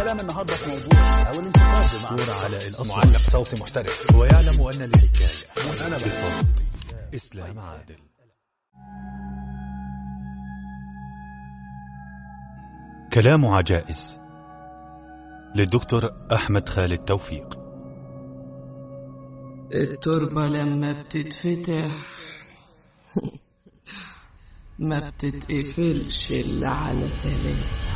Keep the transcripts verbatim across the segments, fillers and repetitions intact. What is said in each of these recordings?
الكلام النهارده في موضوع او الانتقاد دكتور علاء الأصل معلق صوتي محترف، هو يعلم أن الحكاية أنا بصوت إسلام عادل. كلام عجائز للدكتور أحمد خالد توفيق. التربة لما بتتفتح ما بتتقفلش إلا على ثلاثة.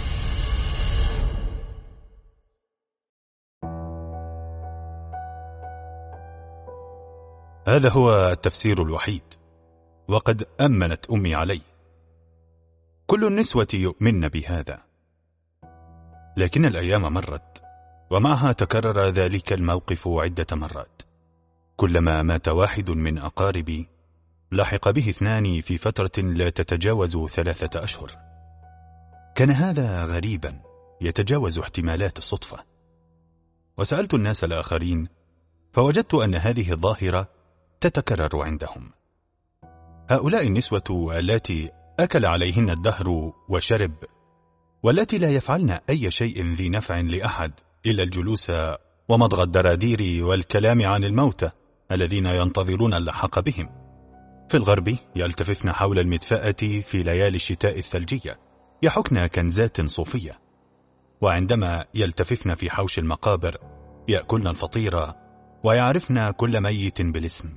هذا هو التفسير الوحيد، وقد أمنت أمي علي. كل النسوة يؤمن بهذا، لكن الأيام مرت ومعها تكرر ذلك الموقف عدة مرات. كلما مات واحد من أقاربي لحق به اثنان في فترة لا تتجاوز ثلاثة أشهر. كان هذا غريبا يتجاوز احتمالات الصدفة. وسألت الناس الآخرين فوجدت أن هذه الظاهرة تتكرر عندهم. هؤلاء النسوة التي أكل عليهن الدهر وشرب، والتي لا يفعلن أي شيء ذي نفع لأحد إلا الجلوس ومضغ الدرادير والكلام عن الموتى الذين ينتظرون اللحق بهم. في الغرب يلتففن حول المدفأة في ليالي الشتاء الثلجية، يحكن كنزات صوفية، وعندما يلتففن في حوش المقابر يأكلن الفطيرة ويعرفن كل ميت بالاسم.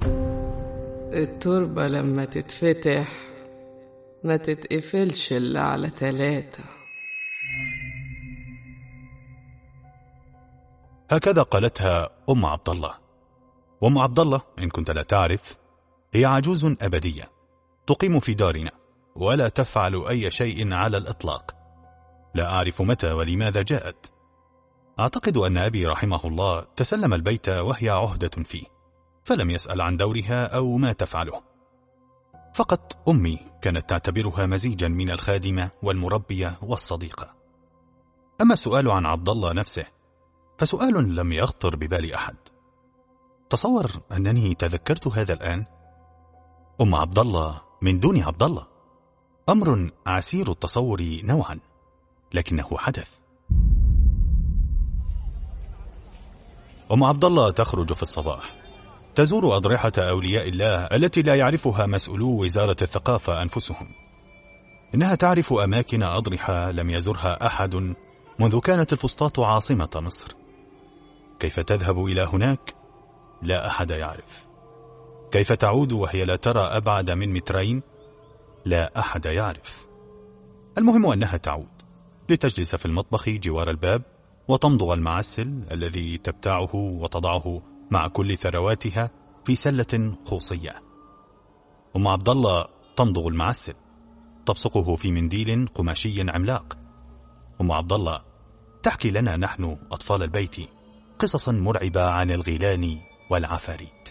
التربة لما تتفتح ما تتقفلش إلا على ثلاثة. هكذا قالتها أم عبد الله. وأم عبد الله إن كنت لا تعرف هي عجوز أبدية تقيم في دارنا ولا تفعل أي شيء على الإطلاق. لا أعرف متى ولماذا جاءت. أعتقد أن أبي رحمه الله تسلم البيت وهي عهدة فيه، فلم يسأل عن دورها أو ما تفعله. فقط أمي كانت تعتبرها مزيجا من الخادمة والمربية والصديقة. أما السؤال عن عبد الله نفسه فسؤال لم يخطر ببال أحد. تصور أنني تذكرت هذا الآن. أم عبد الله من دون عبد الله، أمر عسير التصور نوعا، لكنه حدث. أم عبد الله تخرج في الصباح تزور أضرحة أولياء الله التي لا يعرفها مسؤولو وزارة الثقافة أنفسهم. إنها تعرف أماكن أضرحة لم يزرها أحد منذ كانت الفسطاط عاصمة مصر. كيف تذهب إلى هناك؟ لا أحد يعرف. كيف تعود وهي لا ترى أبعد من مترين؟ لا أحد يعرف. المهم أنها تعود لتجلس في المطبخ جوار الباب وتمضغ المعسل الذي تبتاعه وتضعه مع كل ثرواتها في سلة خوصية. أم عبد الله تمضغ المعسل، تبصقه في منديل قماشي عملاق. أم عبد الله تحكي لنا نحن أطفال البيت قصصا مرعبة عن الغيلان والعفاريت.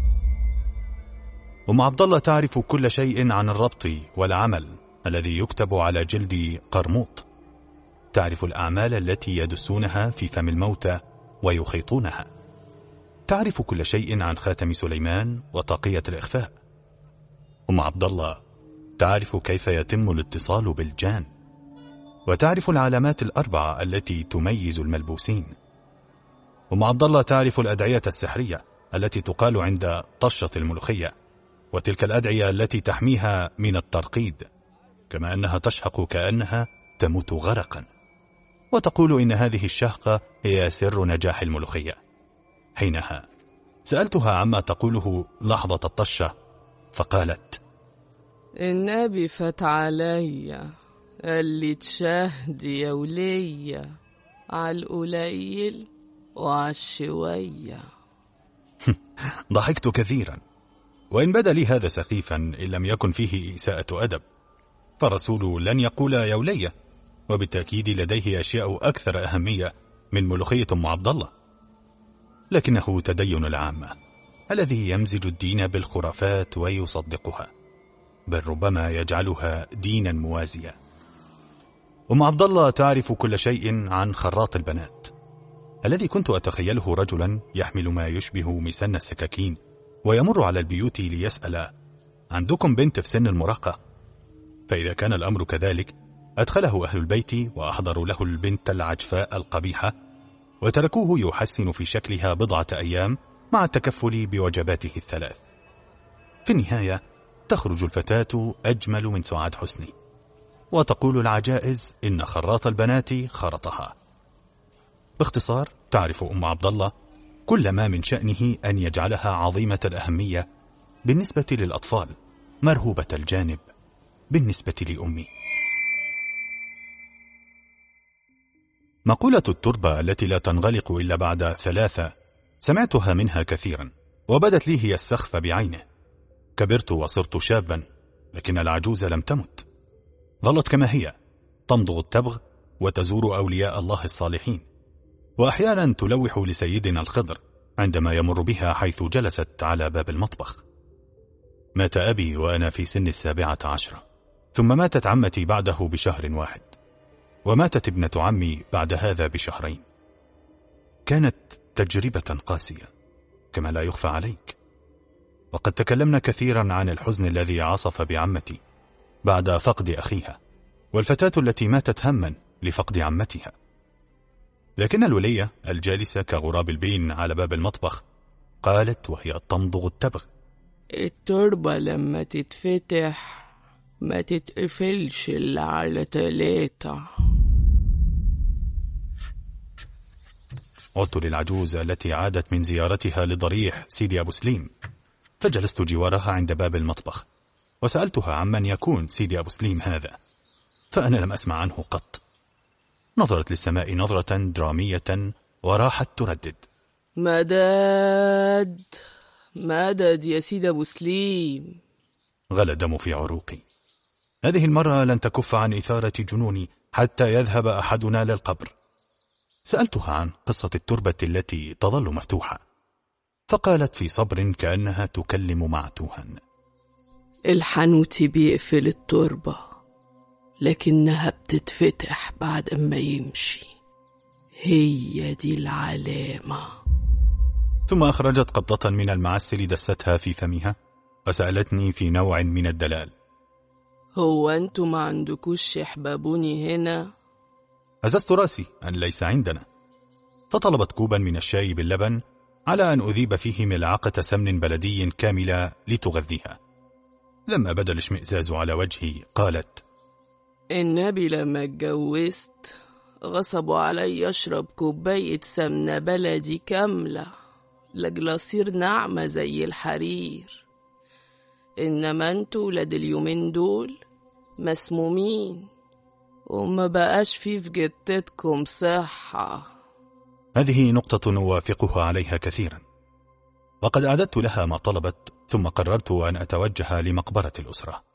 أم عبد الله تعرف كل شيء عن الربط والعمل الذي يكتب على جلد قرموط. تعرف الأعمال التي يدسونها في فم الموتى ويخيطونها. تعرف كل شيء عن خاتم سليمان وطاقية الإخفاء. أم عبد الله تعرف كيف يتم الاتصال بالجان، وتعرف العلامات الأربعة التي تميز الملبوسين. أم عبد الله تعرف الأدعية السحرية التي تقال عند طشة الملوخية، وتلك الأدعية التي تحميها من الترقيد، كما أنها تشهق كأنها تموت غرقا، وتقول إن هذه الشهقة هي سر نجاح الملوخية. حينها سألتها عما تقوله لحظة الطشة، فقالت: النبي فات عليا قال لي تشهد يا ولية عالقليل وعالشوية. ضحكت كثيرا، وإن بدا لي هذا سخيفا إن لم يكن فيه إساءة أدب، فالرسول لن يقول يا ولية، وبالتأكيد لديه أشياء أكثر أهمية من ملوخية أم عبد الله. لكنه تدين العامة الذي يمزج الدين بالخرافات ويصدقها، بل ربما يجعلها دينا موازيا. أم عبد الله تعرف كل شيء عن خراط البنات الذي كنت أتخيله رجلا يحمل ما يشبه مسن السكاكين ويمر على البيوت ليسأل: عندكم بنت في سن المراهقة؟ فإذا كان الأمر كذلك أدخله أهل البيت وأحضروا له البنت العجفاء القبيحة، وتركوه يحسن في شكلها بضعة أيام مع التكفل بوجباته الثلاث. في النهاية تخرج الفتاة أجمل من سعاد حسني، وتقول العجائز إن خراط البنات خرطها. باختصار، تعرف أم عبد الله كل ما من شأنه أن يجعلها عظيمة الأهمية بالنسبة للأطفال، مرهوبة الجانب بالنسبة لأمي. مقولة التربة التي لا تنغلق إلا بعد ثلاثة سمعتها منها كثيرا، وبدت لي هي السخف بعينه. كبرت وصرت شابا، لكن العجوز لم تمت، ظلت كما هي، تمضغ التبغ وتزور أولياء الله الصالحين، وأحيانا تلوح لسيدنا الخضر عندما يمر بها حيث جلست على باب المطبخ. مات أبي وأنا في سن السابعة عشرة، ثم ماتت عمتي بعده بشهر واحد، وماتت ابنة عمي بعد هذا بشهرين. كانت تجربة قاسية كما لا يخفى عليك، وقد تكلمنا كثيرا عن الحزن الذي عصف بعمتي بعد فقد أخيها، والفتاة التي ماتت هما لفقد عمتها. لكن الولية الجالسة كغراب البين على باب المطبخ قالت وهي تمضغ التبغ: التربة لما تتفتح ما تتقفلش إلا على تلاتة. عدت للعجوز التي عادت من زيارتها لضريح سيدي أبو سليم، فجلست جوارها عند باب المطبخ، وسألتها عمن يكون سيدي أبو سليم هذا، فأنا لم أسمع عنه قط. نظرت للسماء نظرة درامية وراحت تردد: مدد مدد يا سيدي أبو سليم. غلى دم في عروقي. هذه المرة لن تكف عن إثارة جنوني حتى يذهب أحدنا للقبر. سألتها عن قصة التربة التي تظل مفتوحة، فقالت في صبر كأنها تكلم معتوها: الحنوتي بيقفل التربة، لكنها بتتفتح بعد ما يمشي، هي دي العلامة. ثم أخرجت قبضة من المعسل دستها في فمها، وسألتني في نوع من الدلال: هو أنتم ما عندكوش يحببوني هنا؟ هززت رأسي أن ليس عندنا، فطلبت كوبا من الشاي باللبن على أن أذيب فيه ملعقة سمن بلدي كاملة لتغذيها. لما بدا الاشمئزاز على وجهي قالت: النبي لما اتجوزت غصبوا علي أشرب كوباية سمنة بلدي كاملة لأجل أصير ناعمة زي الحرير، إنما انتوا ولاد اليومين دول مسمومين وما بقاش فيه في جتتكم صحة. هذه نقطة نوافقها عليها كثيرا، وقد أعددت لها ما طلبت، ثم قررت أن أتوجه لمقبرة الأسرة.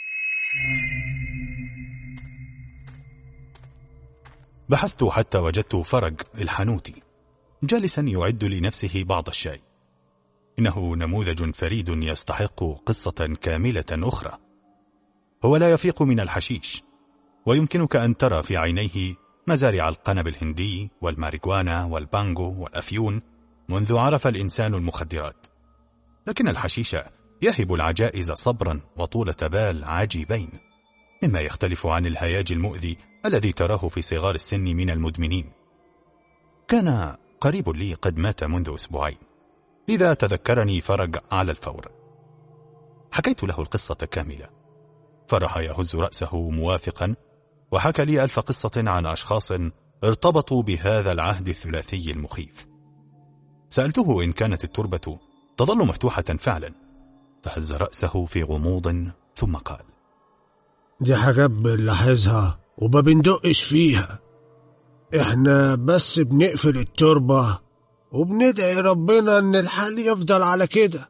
بحثت حتى وجدت فرج الحنوتي جالسا يعد لنفسه بعض الشاي. إنه نموذج فريد يستحق قصة كاملة أخرى. هو لا يفيق من الحشيش، ويمكنك أن ترى في عينيه مزارع القنب الهندي والماريجوانا والبانجو والأفيون منذ عرف الإنسان المخدرات. لكن الحشيش يهب العجائز صبرا وطولة بال عجيبين، مما يختلف عن الهياج المؤذي الذي تراه في صغار السن من المدمنين. كان قريب لي قد مات منذ أسبوعين، لذا تذكرني فرج على الفور. حكيت له القصة كاملة، فرح يهز رأسه موافقا، وحكى لي ألف قصة عن أشخاص ارتبطوا بهذا العهد الثلاثي المخيف. سألته إن كانت التربة تظل مفتوحة فعلا، فهز رأسه في غموض ثم قال: دي حاجات بنلاحظها وما بندقش فيها، احنا بس بنقفل التربة وبندعي ربنا ان الحال يفضل على كده.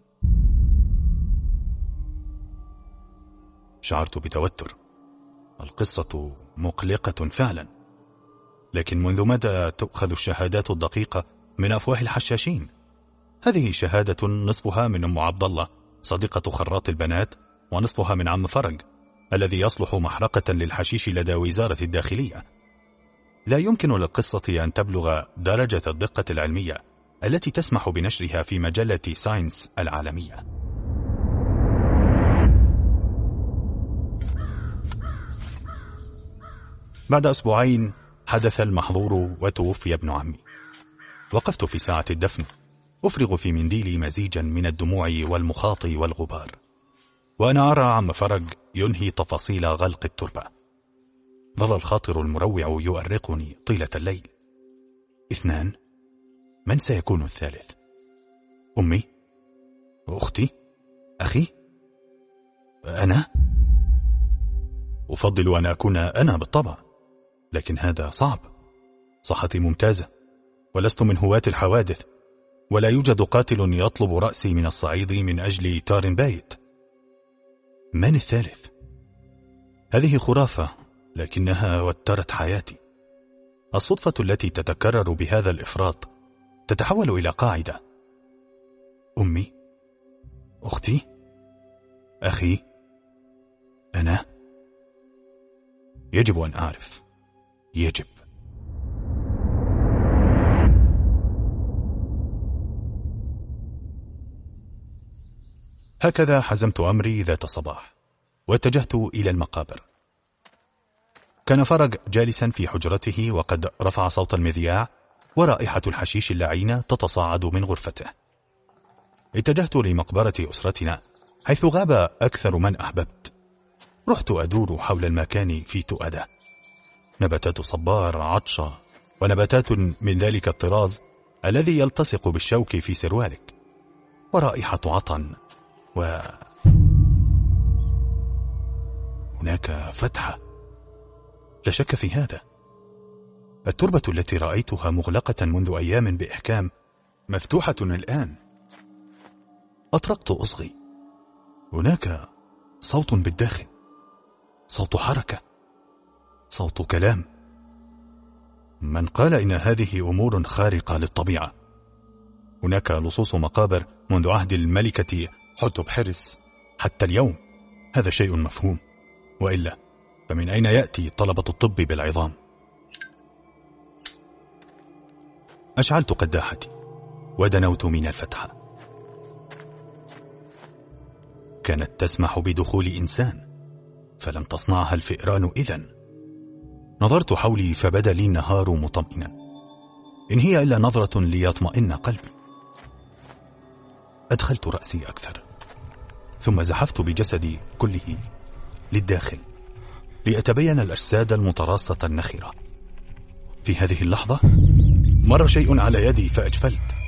شعرت بتوتر. القصة مقلقة فعلا، لكن منذ متى تؤخذ الشهادات الدقيقة من أفواه الحشاشين؟ هذه شهادة نصفها من أم عبد الله صديقة خراط البنات، ونصفها من عم فرج الذي يصلح محرقة للحشيش لدى وزارة الداخلية. لا يمكن للقصة أن تبلغ درجة الدقة العلمية التي تسمح بنشرها في مجلة ساينس العالمية. بعد أسبوعين حدث المحظور وتوفي ابن عمي. وقفت في ساعة الدفن أفرغ في منديلي مزيجا من الدموع والمخاط والغبار، وأنا أرى عم فرج ينهي تفاصيل غلق التربة. ظل الخاطر المروع يؤرقني طيلة الليل. اثنان، من سيكون الثالث؟ أمي؟ أختي؟ أخي؟ أنا؟ أفضل أن أكون أنا بالطبع، لكن هذا صعب. صحتي ممتازة ولست من هواة الحوادث، ولا يوجد قاتل يطلب رأسي من الصعيد من أجل إيتار بايت. من الثالث؟ هذه خرافة، لكنها وترت حياتي. الصدفة التي تتكرر بهذا الإفراط تتحول إلى قاعدة. أمي، أختي، أخي، أنا. يجب أن أعرف، يجب. هكذا حزمت أمري ذات صباح واتجهت إلى المقابر. كان فرج جالسا في حجرته وقد رفع صوت المذياع، ورائحة الحشيش اللعينة تتصاعد من غرفته. اتجهت لمقبرة أسرتنا حيث غاب أكثر من أحببت. رحت أدور حول المكان في تؤدة. نباتات صبار عطشة، ونباتات من ذلك الطراز الذي يلتصق بالشوك في سروالك، ورائحة عطن، و هناك فتحة، لا شك في هذا. التربة التي رأيتها مغلقة منذ أيام بإحكام مفتوحة الآن. أطرقت أصغي. هناك صوت بالداخل، صوت حركة، صوت كلام. من قال إن هذه أمور خارقة للطبيعة؟ هناك لصوص مقابر منذ عهد الملكة حتب حرس حتى اليوم، هذا شيء مفهوم، وإلا فمن أين يأتي طلبة الطب بالعظام؟ أشعلت قداحتي ودنوت من الفتحة. كانت تسمح بدخول إنسان، فلم تصنعها الفئران إذن. نظرت حولي فبدا لي النهار مطمئنا، إن هي إلا نظرة ليطمئن قلبي. أدخلت رأسي أكثر، ثم زحفت بجسدي كله للداخل لأتبين الأجساد المتراصة النخرة. في هذه اللحظة مر شيء على يدي فأجفلت.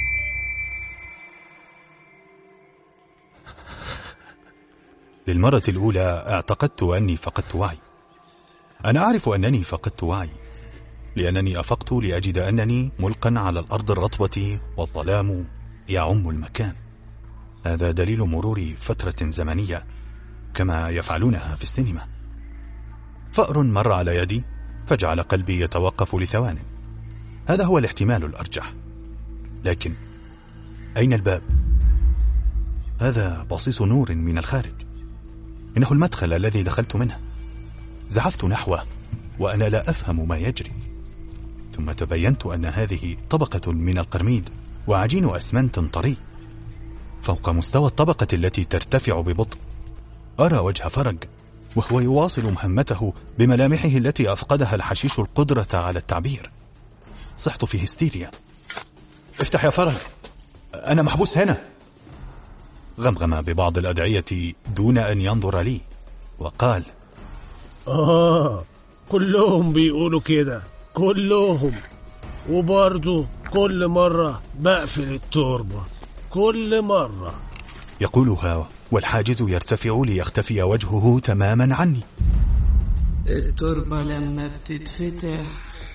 للمرة الأولى اعتقدت أني فقدت وعي. أنا أعرف أنني فقدت وعي لأنني أفقت لأجد أنني ملقا على الأرض الرطبة والظلام يعم المكان. هذا دليل مرور فترة زمنية كما يفعلونها في السينما. فأر مر على يدي فجعل قلبي يتوقف لثوان. هذا هو الاحتمال الأرجح، لكن أين الباب؟ هذا بصيص نور من الخارج، إنه المدخل الذي دخلت منه. زحفت نحوه وأنا لا أفهم ما يجري، ثم تبينت أن هذه طبقة من القرميد وعجين أسمنت طري. فوق مستوى الطبقة التي ترتفع ببطء أرى وجه فرج وهو يواصل مهمته بملامحه التي أفقدها الحشيش القدرة على التعبير. صحت في هستيريا. افتح يا فرج، أنا محبوس هنا. غمغم ببعض الأدعية دون أن ينظر لي وقال: آه كلهم بيقولوا كده، كلهم، وبرضو كل مرة بقفل التربة، كل مرة. يقولها والحاجز يرتفع ليختفي وجهه تماما عني. التربة لما بتتفتح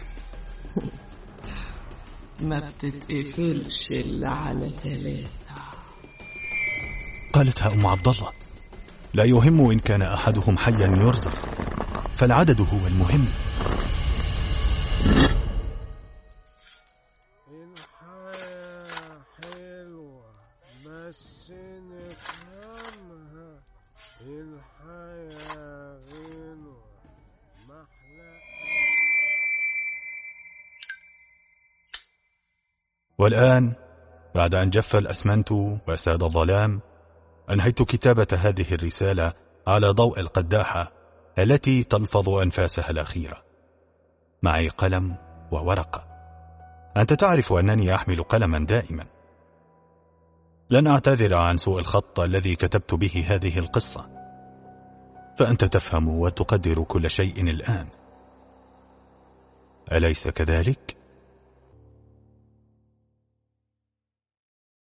ما بتتقفلش إلا على ثلاثة. قالتها أم عبد الله: لا يهم إن كان أحدهم حيا يرزق، فالعدد هو المهم. الحياة حلوة بس نفهمها، الحياة غنوة محلى. والآن بعد أن جف الأسمنت وساد الظلام، أنهيت كتابة هذه الرسالة على ضوء القداحة التي تلفظ أنفاسها الأخيرة. معي قلم وورقة. أنت تعرف أنني أحمل قلما دائما. لن أعتذر عن سوء الخط الذي كتبت به هذه القصة، فأنت تفهم وتقدر كل شيء الآن، أليس كذلك؟